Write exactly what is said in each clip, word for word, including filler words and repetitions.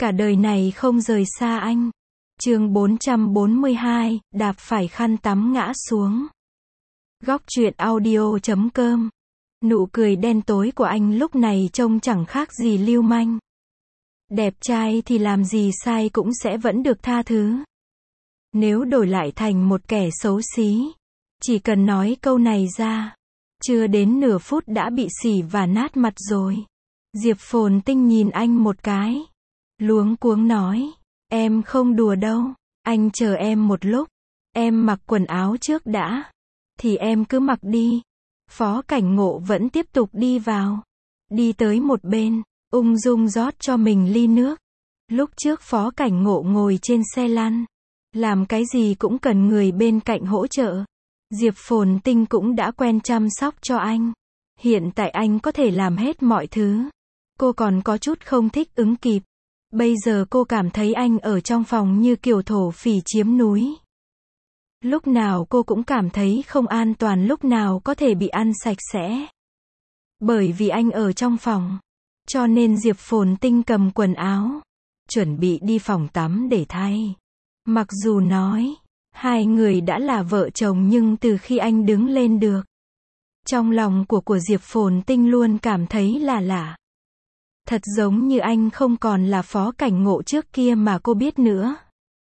Cả đời này không rời xa anh. Chương bốn trăm bốn mươi hai, đạp phải khăn tắm ngã xuống. Góc truyện audio chấm com. Nụ cười đen tối của anh lúc này trông chẳng khác gì lưu manh. Đẹp trai thì làm gì sai cũng sẽ vẫn được tha thứ. Nếu đổi lại thành một kẻ xấu xí, chỉ cần nói câu này ra, chưa đến nửa phút đã bị xỉ và nát mặt rồi. Diệp Phồn Tinh nhìn anh một cái, luống cuống nói, em không đùa đâu, anh chờ em một lúc, em mặc quần áo trước đã, thì em cứ mặc đi. Phó Cảnh Ngộ vẫn tiếp tục đi vào, đi tới một bên, ung dung rót cho mình ly nước. Lúc trước Phó Cảnh Ngộ ngồi trên xe lăn, làm cái gì cũng cần người bên cạnh hỗ trợ. Diệp Phồn Tinh cũng đã quen chăm sóc cho anh. Hiện tại anh có thể làm hết mọi thứ. Cô còn có chút không thích ứng kịp. Bây giờ cô cảm thấy anh ở trong phòng như kiểu thổ phỉ chiếm núi. Lúc nào cô cũng cảm thấy không an toàn, lúc nào có thể bị ăn sạch sẽ. Bởi vì anh ở trong phòng, cho nên Diệp Phồn Tinh cầm quần áo, chuẩn bị đi phòng tắm để thay. Mặc dù nói, hai người đã là vợ chồng nhưng từ khi anh đứng lên được, trong lòng của của Diệp Phồn Tinh luôn cảm thấy là lạ. Thật giống như anh không còn là Phó Cảnh Ngộ trước kia mà cô biết nữa,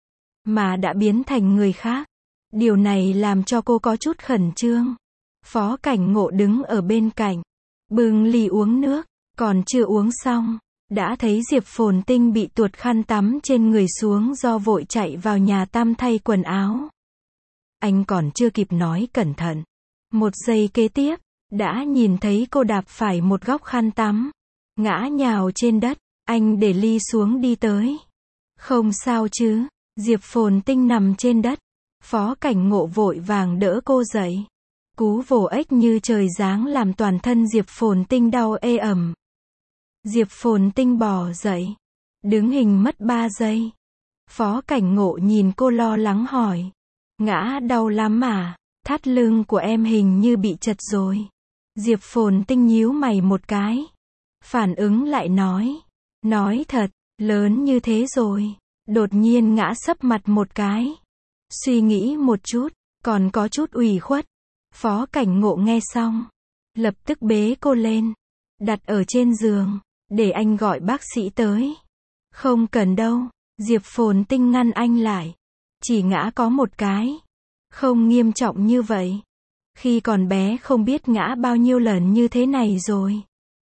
mà đã biến thành người khác. Điều này làm cho cô có chút khẩn trương. Phó Cảnh Ngộ đứng ở bên cạnh, bưng ly uống nước, còn chưa uống xong, đã thấy Diệp Phồn Tinh bị tuột khăn tắm trên người xuống do vội chạy vào nhà tắm thay quần áo. Anh còn chưa kịp nói cẩn thận, một giây kế tiếp, đã nhìn thấy cô đạp phải một góc khăn tắm, ngã nhào trên đất. Anh để ly xuống đi tới. Không sao chứ? Diệp Phồn Tinh nằm trên đất. Phó Cảnh Ngộ vội vàng đỡ cô dậy. Cú vồ ếch như trời giáng làm toàn thân Diệp Phồn Tinh đau ê ẩm. Diệp Phồn Tinh bò dậy, đứng hình mất ba giây. Phó Cảnh Ngộ nhìn cô lo lắng hỏi, ngã đau lắm à? Thắt lưng của em hình như bị chật rồi. Diệp Phồn Tinh nhíu mày một cái, phản ứng lại nói, nói thật, lớn như thế rồi. Đột nhiên ngã sấp mặt một cái. Suy nghĩ một chút, còn có chút ủy khuất. Phó Cảnh Ngộ nghe xong, lập tức bế cô lên, đặt ở trên giường, để anh gọi bác sĩ tới. Không cần đâu, Diệp Phồn Tinh ngăn anh lại. Chỉ ngã có một cái, không nghiêm trọng như vậy. Khi còn bé không biết ngã bao nhiêu lần như thế này rồi.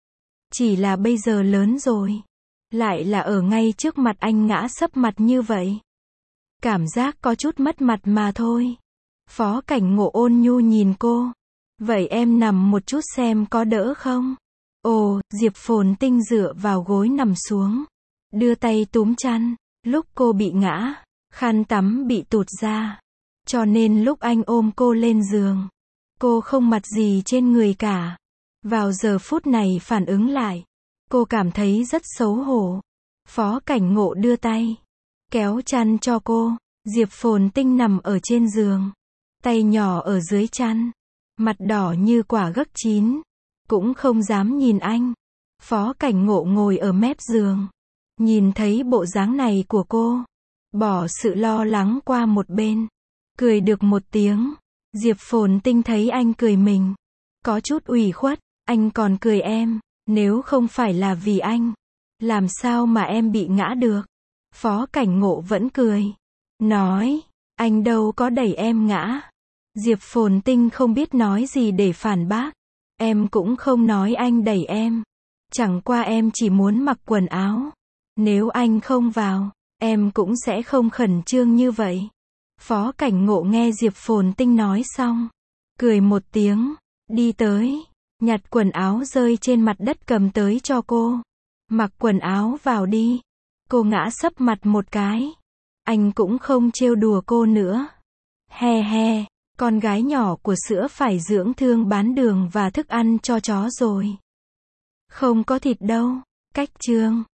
Chỉ là bây giờ lớn rồi, lại là ở ngay trước mặt anh ngã sấp mặt như vậy. Cảm giác có chút mất mặt mà thôi. Phó Cảnh Ngộ ôn nhu nhìn cô. Vậy em nằm một chút xem có đỡ không? Ồ, Diệp Phồn Tinh dựa vào gối nằm xuống, đưa tay túm chăn. Lúc cô bị ngã, khăn tắm bị tụt ra, cho nên lúc anh ôm cô lên giường, cô không mặt gì trên người cả. Vào giờ phút này phản ứng lại, cô cảm thấy rất xấu hổ. Phó Cảnh Ngộ đưa tay, kéo chăn cho cô. Diệp Phồn Tinh nằm ở trên giường, tay nhỏ ở dưới chăn, mặt đỏ như quả gấc chín, cũng không dám nhìn anh. Phó Cảnh Ngộ ngồi ở mép giường, nhìn thấy bộ dáng này của cô, bỏ sự lo lắng qua một bên, cười được một tiếng. Diệp Phồn Tinh thấy anh cười mình, có chút ủy khuất. Anh còn cười em, nếu không phải là vì anh, làm sao mà em bị ngã được? Phó Cảnh Ngộ vẫn cười, nói, anh đâu có đẩy em ngã. Diệp Phồn Tinh không biết nói gì để phản bác. Em cũng không nói anh đẩy em. Chẳng qua em chỉ muốn mặc quần áo. Nếu anh không vào, em cũng sẽ không khẩn trương như vậy. Phó Cảnh Ngộ nghe Diệp Phồn Tinh nói xong, cười một tiếng, đi tới, nhặt quần áo rơi trên mặt đất cầm tới cho cô. Mặc quần áo vào đi. Cô ngã sấp mặt một cái. Anh cũng không trêu đùa cô nữa. He he, con gái nhỏ của sữa phải dưỡng thương bán đường và thức ăn cho chó rồi. Không có thịt đâu. Cách chương